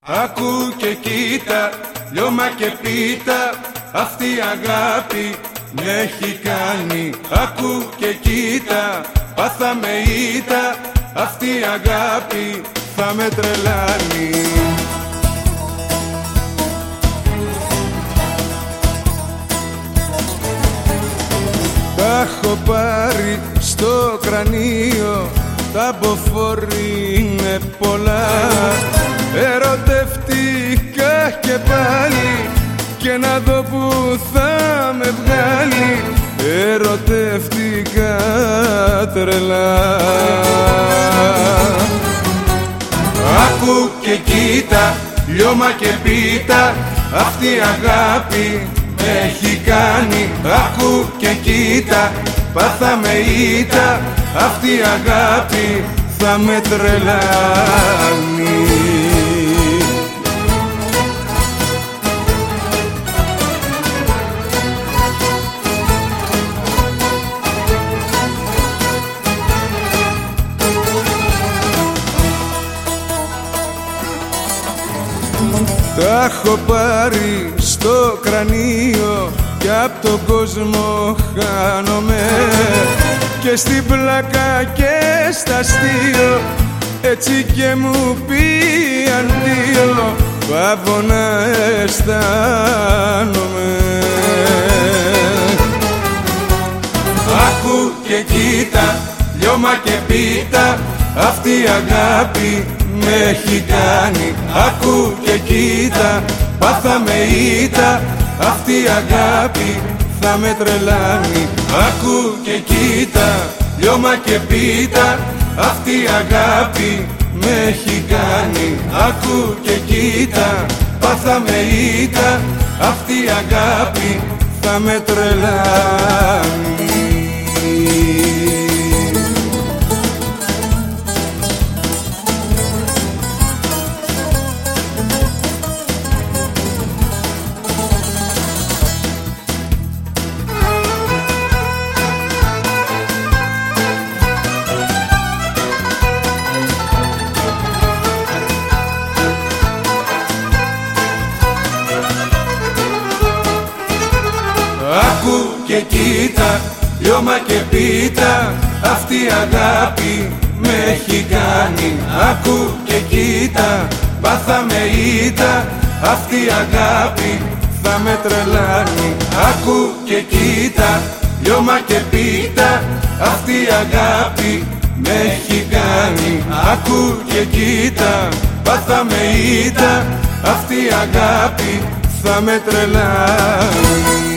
Άκου και κοίτα, λιώμα και πίτα, αυτή η αγάπη με έχει κάνει. Άκου και κοίτα, πάθαμε ήττα, αυτή η αγάπη θα με τρελάνει. Τα έχω πάρει στο κρανίο, τα μποφόρη είναι πολλά. Ερωτευτικά και πάλι και να δω που θα με βγάλει. Ερωτευτικά τρελά. Άκου και κοίτα, λιώμα και πίτα, αυτή η αγάπη με έχει κάνει. Άκου και κοίτα, πάθαμε ήττα, αυτή η αγάπη θα με τρελάνει. Τα έχω πάρει στο κρανίο κι απ' τον κόσμο χάνομαι, και στην πλάκα και στα αστείο, έτσι και μου πει αντίο, πάβω να αισθάνομαι. Άκου και κοίτα, λιώμα και πίτα, αυτή η αγάπη με έχει κάνει. Άκου και κοίτα, πάθαμε ήττα, αυτή η αγάπη θα με τρελάνει. Άκου και κοίτα, λιώμα και πίτα, αυτή η αγάπη με έχει κάνει. Άκου και κοίτα, πάθαμε ήττα, αυτή η αγάπη θα με τρελάνει. Άκου και κοίτα, λιώμα και πίτα, αυτή η αγάπη με έχει κάνει. Άκου και κοίτα, πάθαμε ήττα, αυτή η αγάπη θα με τρελάνει. Άκου και κοίτα, λιώμα και πίτα, αυτή η αγάπη με έχει κάνει. Άκου και κοίτα, πάθαμε ήττα, αυτή η αγάπη θα με τρελάνει.